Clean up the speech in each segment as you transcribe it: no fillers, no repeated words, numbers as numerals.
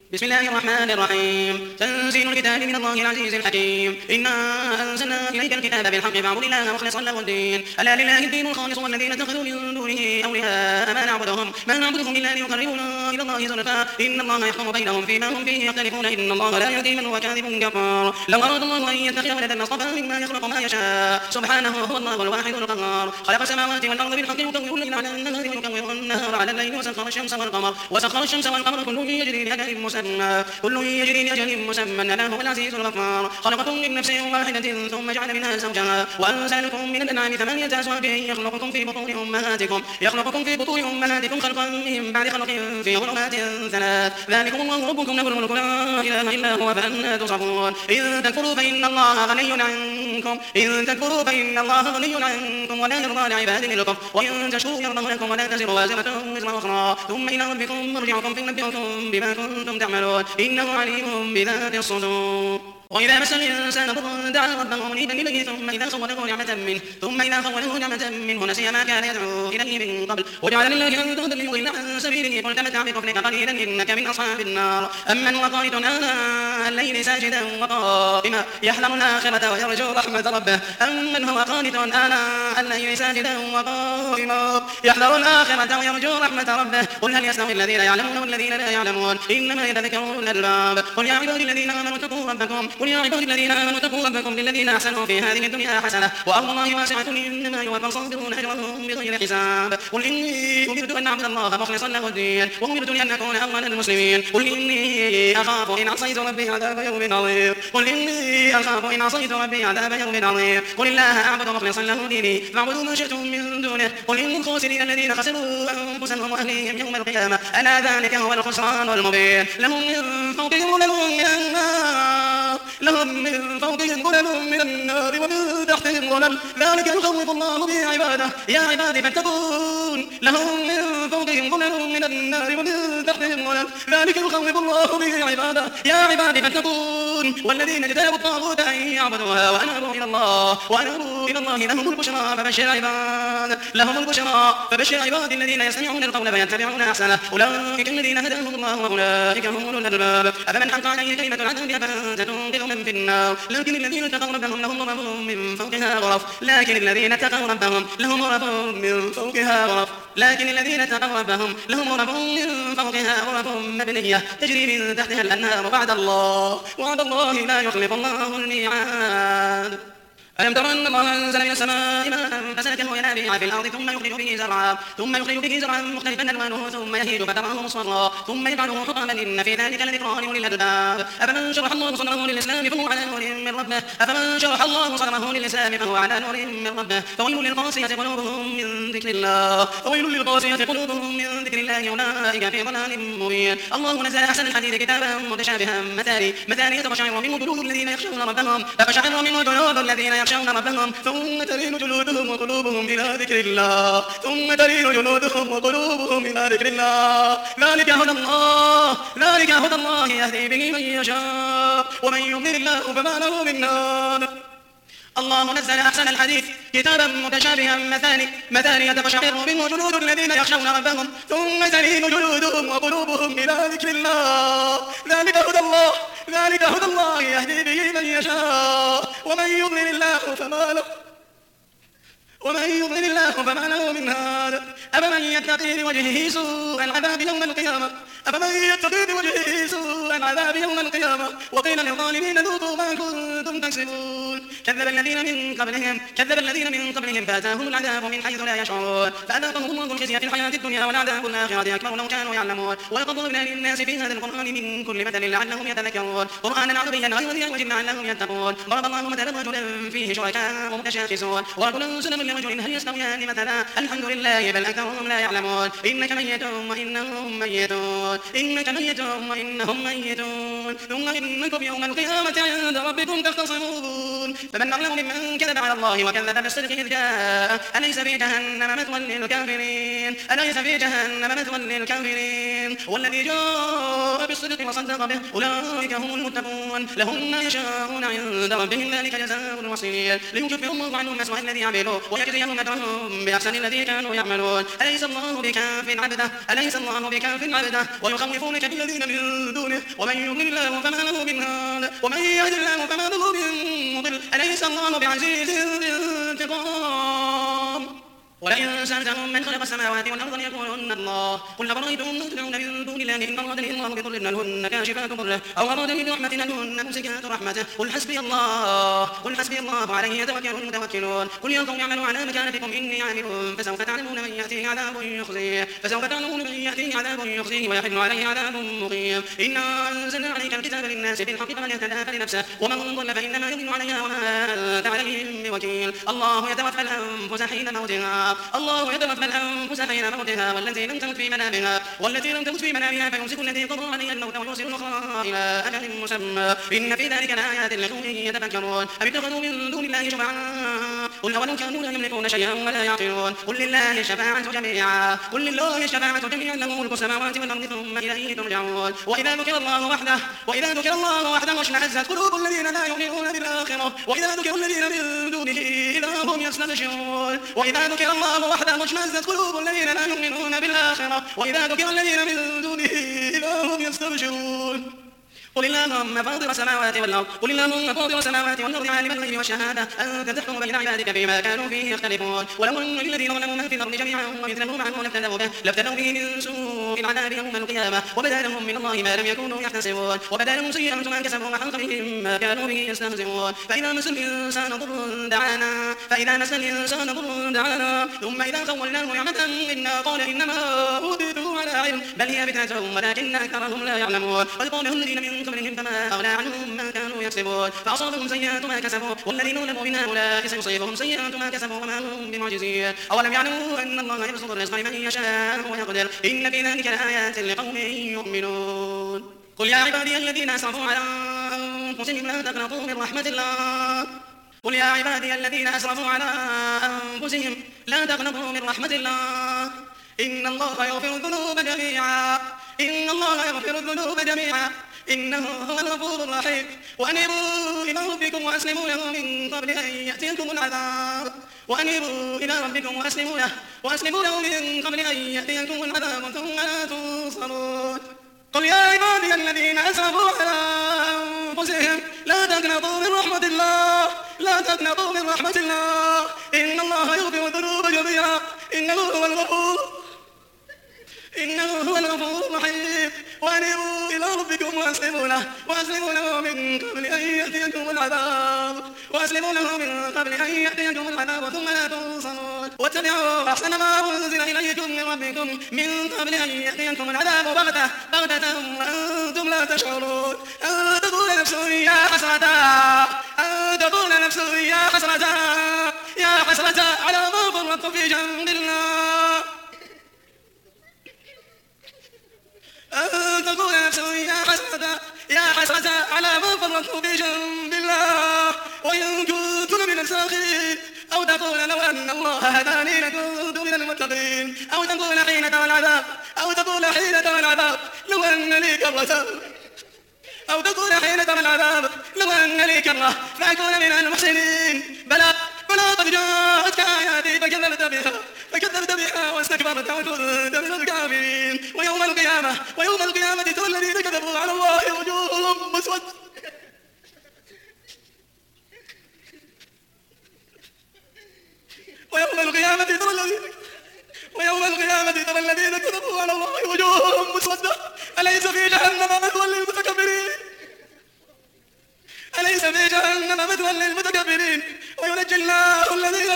بسم الله الرحمن الرحيم. تنزيل الكتاب من الله العزيز الحكيم. إنا أنزلنا إليك الكتاب بالحق فاعبد الله مخلصا له الدين. ألا لله الدين الخالص والذين اتخذوا من دونه أولياء ما نعبدهم إلا ليقربونا إلى الله زلفى إن الله يحكم بينهم فيما هم فيه يختلفون إن الله لا يهدي من هو كاذب كفار. لو أراد الله أن يتخذ ولدا لاصطفى مما يخلق ما يشاء سبحانه هو الله الواحد القهار. خلق السماوات والأرض بالحق يكور الليل على النهار ويكور النهار على الليل وسخر الشمس والقمر كل يجري لأجل مسمى ألا هو العزيز الغفار. خلقكم من نفس واحدة ثم جعل منها زوجها وأنزل لكم من الأنعام ثمانية أزواج يخلقكم في بطون أمهاتكم خلقا من بعد خلق في ظلمات ثلاث. ذلكم الله ربكم له الملك لا إله إلا هو فأنى تصرفون. إن تكفروا فإن الله غني عنكم ولا يرضى لعباده الكفر وإن تشكروا يرضه لكم ولا تزر وازرة وزر أخرى ثم إلى ربكم مرجعكم فينبئكم بما كنتم تعملون إنه عليم بذات الصدور. وإذا مس الإنسان ضر دعا ربه منيبا إليه ثم إذا خوله نعمة منه نسي ما كان يدعو إليه من قبل وجعل لله أندادا ليضل عن سبيله قل تمتع بكفرك قليلا إنك من أصحاب النار. أمن هو قانت آناء الليل ساجدا وقائما يحذر الآخرة ويرجو رحمة ربه قل هل يستوي الذين يعلمون والذين لا يعلمون إنما يتذكر أولو الألباب. قل يا عبادي الذين آمنوا اتقوا ربكم للذين أحسنوا في هذه الدنيا حسنة وأرض الله واسعة إنما يوفى الصابرون أجرهم بغير حساب. قل إني أمرت أن أعبد الله مخلصا له الدين وأمرت أن أكون أول المسلمين. قل إني أخاف إن عصيت ربي عذاب يوم عظيم. قل الله أعبد مخلصا له ديني فاعبدوا ما شئتم من دونه. قل إن الخاسرين الذين خسروا أنفسهم وأهليهم يوم القيامة ألا ذلك هو الخسران المبين. لهم من فوقهم ظلل من النار ومن تحتهم ظلل ذلك يخوف الله به عباده يا عبادي فاتقون. لهم من فوقهم ظلل من النار ومن تحتهم ظلل ذلك يخوف الله به عباده يا عبادي فاتقون. والذين اجتنبوا الطاغوت أن يعبدوها وأنابوا إلى الله لهم البشرى فبشر عبادي الذين يستمعون القول فيتبعون أحسنه أولئك الذين هداهم الله وأولئك هم أولو الألباب. أفمن حق عليه كلمة العذاب أفأنت تنقذ من في النار. لكن الذين اتقوا ربهم لهم غرف من فوقها غرف مبنية تجري من تحتها الأنهار وعد الله لا يخلف الله الميعاد. ألم تر أن الله أنزل من السماء ماء فسلكه ينابيع في الأرض ثم يخرج به زرعا مختلفا ألوانه ثم يهيج فتراه مصفرا ثم يجعله حطاما إن في ذلك لذكرى لأولي الألباب. أفمن شرح الله صدره للإسلام فهو على نور من ربه فويل للقاسية قلوبهم من ذكر الله أولئك في ضلال مبين. الله نزل أحسن الحديث كتابا متشابها مثانية تقشعر منه جلود الذين يخشون ربهم ثم تلين جلودهم وقلوبهم إلى ذكر الله ذلك هدى الله يهدي به من يشاء ومن يضلل الله فما له من هاد. الله نزل أحسن الحديث كتابا متشابها مثانية تقشعر منه جلود الذين يخشون ربهم ثم تلين جلودهم وقلوبهم إلى ذكر الله ذلك هدى الله يهدي به من يشاء ومن يضلل الله فما له من هاد. أفمن يتقي بوجهه سوء العذاب يوم القيامة وقيل للظالمين ذوقوا ما كنتم تكسبون. كذب الذين من قبلهم فأتاهم العذاب من حيث لا يشعرون فأذاقهم الله الخزي في الحياة الدنيا والعذاب الآخرة أكبر لو كانوا يعلمون. ولقد ضربنا للناس في هذا القرآن من كل مثل لعلهم يتذكرون قرآنا عربيا غير ذي عوج لعلهم يتقون. ضرب الله مثلا رجلا فيه شركاء متشاكسون ورجلا سلما لرجل هل يستويان مثلا الحمد لله بل أكثرهم لا يعلمون. إنك ميت وإنهم ميتون ثم إنكم يوم القيامة عند ربكم تختصمون فمن أظلم ممن كذب على الله وكذب بالصدق إذ جاء أليس في جهنم مثوى للكافرين أليس في جهنم مثوى للكافرين والذي جاء بالصدق وصدق به أولئك هم المتقون لهم ما يشاءون عند ربهم ذلك جزاء المحسنين ليكفر الله عنهم أسوأ الذي عملوا ويجزيهم أجرهم بأحسن الذي كانوا يعملون أليس الله بكاف عبده أليس الله بكاف عبده ويخوفونك بالذين من دونه ومن يضلل الله فما له من هاد ومن يهد الله فما له من مضل أليس الله بعزيز ذي انتقام ولئن سألتهم من خلق السماوات والأرض ليقولن الله قل أفرأيتم ما تدعون من دون الله إن أرادني الله بضر هل هن كاشفات ضره أو أرادني برحمة هل هن ممسكات رحمته قل حسبي الله عليه يتوكل المتوكلون قل يا قوم اعملوا على مكانتكم إني عامل فسوف تعلمون من يأتيه عذاب يخزيه ويحل عليه عذاب مقيم إنا أنزلنا عليك الكتاب للناس بالحق فمن اهتدى فلنفسه ومن ضل فإنما يضل عليها وما أنت عليهم بوكيل الله يتوفى الأنفس حين موتها والتي لم تمت في منامها فيمسك التي قضى عليها الموت ويرسل الأخرى إلى أجل مسمى إن في ذلك لآيات لقوم يتفكرون أم اتخذوا من دون الله شفعاء قل أولو كانوا لا يملكون شيئا ولا يعقلون قل لله الشفاعة جميعا له ملك السماوات والأرض ثم إليه ترجعون وإذا ذكر الله وحده اشمأزت قلوب الذين لا يؤمنون بالآخرة وإذا ذكر الذين من دونه إذا هم يستبشرون وإذا ذكر الله وحده اشمأزت قلوب الذين لا يؤمنون بالآخرة وإذا ذكر الذين من دونه إذا هم يستبشرون قل اللهم فاطر السماوات والأرض عالم الغيب والشهادة أنت تحكم بين عبادك فيما كانوا فيه يختلفون ولو أن للذين ظلموا ما في الأرض جميعا ومثله معه لافتدوا به من سوء العذاب يوم القيامة وبدا لهم من الله ما لم يكونوا يحتسبون وبدا لهم سيئة ما كسبوا وحاق بهم ما كانوا به يستهزئون فإذا مس الإنسان ضر دعانا ثم إذا خولناه نعمة منا قال إنما أوتيته على علم بل هي فتنة ولكن أكثرهم لا يعلمون قد قاله الذين من قبلهم فما أغنى عنهم ما كانوا يكسبون فأصابهم سيئات ما كسبوا والذين ظلموا من هؤلاء سيصيبهم سيئات ما كسبوا وما هم بمعجزين أولم يعلموا أن الله يبسط الرزق لمن يشاء ويقدر إن في ذلك لآيات لقوم يؤمنون قل يا عبادي الذين أسرفوا على أنفسهم لا تقنطوا من رحمة الله قل يا عبادي الذين أسرفوا على أنفسهم لا تقنطوا من رحمة الله إن الله يغفر الذنوب جميعا إنه هو الغفور الرحيم وأنيبوا إلى ربكم وأسلموا له من قبل أن يأتيكم العذاب ثم لا تنصرون قل يا عبادي الذين أسرفوا على أنفسهم لا تقنطوا من رحمة الله إن الله يغفر الذنوب جميعا إنه هو الغفور الرحيم وأنيبوا إلى ربكم وأسلموا له من قبل أن يأتيكم العذاب ثم لا تنصرون واتبعوا أحسن ما أنزل إليكم من ربكم من قبل أن يأتيكم العذاب بغتة وأنتم لا تشعرون أن تقول نفس يا حسرة على ما فرطت في جنب الله أن تقول نفس يا حسرة على ما فرطت في جنب الله وإن كنت من الساخرين أو تقول لو أن الله هداني لكنت من المتقين أو تقول حين ترى العذاب لو أن لي كرة فأكون من المحسنين بلى قد جاءتك آياتي فكذبت بها واستكبرت وكنت من الكافرين ويوم القيامة ترى الذين كذبوا على الله وجوههم مسودة ويوم القيامة ترى الذين كذبوا على الله وجوههم مسودة أليس في جهنم مثوى للمتكبرين وينجي الله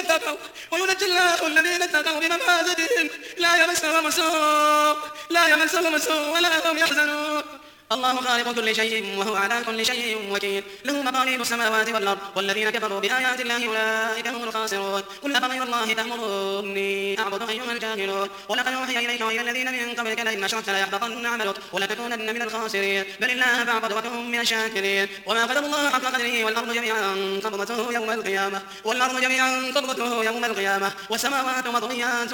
الذين اتقوا بمفازتهم لا يمسهم السوء ولا هم يحزنون الله خالق كل شيء وهو على كل شيء وكيل له مقاليد السماوات والأرض والذين كفروا بآيات الله أولئك هم الخاسرون قل أفغير الله تأمروني أعبد أيها الجاهلون ولقد أوحي إليك وإلى الذين من قبلك لئن أشركت ليحبطن عملك ولتكونن من الخاسرين بل الله فاعبد وكن من الشاكرين وما قدر الله حق قدره والأرض جميعا قبضته يوم القيامة والسماوات مطويات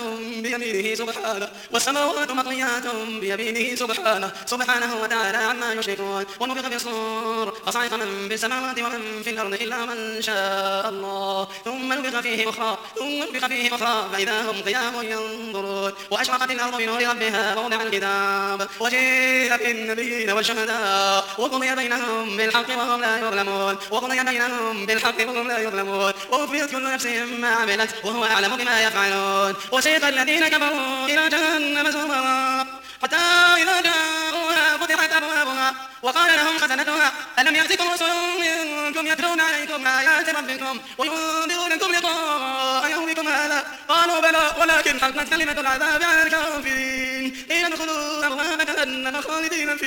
بيمينه سبحانه وتعالى عما يشركون ونفخ في الصور فصعق من في السماوات ومن في الأرض إلا من شاء الله ثم نفخ فيه أخرى فإذا هم قيام ينظرون وأشرقت الأرض بنور ربها ووضع الكتاب وجيء بالنبيين والشهداء وقضي بينهم بالحق وهم لا يظلمون ووفيت كل نفس ما عملت وهو أعلم بما يفعلون وسيق الذين كفروا إلى جهنم زمرا حتى إذا جاءوها فتحت أبوابها وقال لهم خزنتها ألم يأتكم رسل منكم يتلون عليكم آيات ربكم وينذرونكم لقاء يومكم هذا قالوا بلى ولكن حقت كلمة العذاب على الكافرين قيل ادخلوا أبواب جهنم خالدين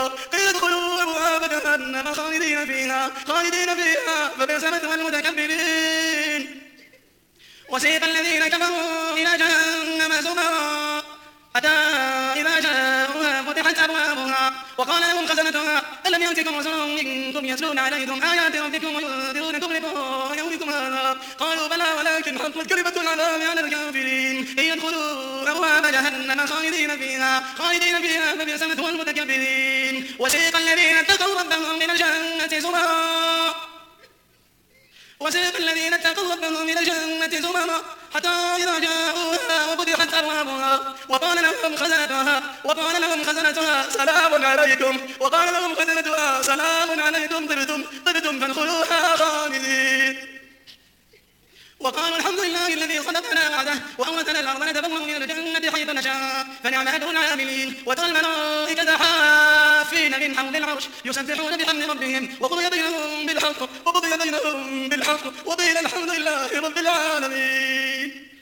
فيها فبئس مثوى المتكبرين وسيق الذين كفروا إلى جهنم زمرا حتى إذا جاءوها فتحت أبوابها وقال لهم خزنتها ألم يأتكم رسل منكم يتلون عليكم آيات ربكم وينذرونكم لقاء يومكم هذا قالوا بلى ولكن حقت كلمة العذاب على الكافرين يدخلوا أبواب جهنم خالدين فيها فبئس مثوى المتكبرين وسيق الذين اتقوا ربهم من الجنة زمرا حتى إذا جاءوها وفتحت أبوابها وقال لهم خزنتها سلام عليكم طبتم فادخلوها خالدين وقالوا الحمد لله الذي صدقنا وعده وأورثنا الأرض نتبوأ من الجنة حيث نشاء فنعم أجر العاملين وترى الملائكة حافين من حول العرش يسبحون بحمد ربهم وقضي بينهم بالحق وقيل الحمد لله رب العالمين.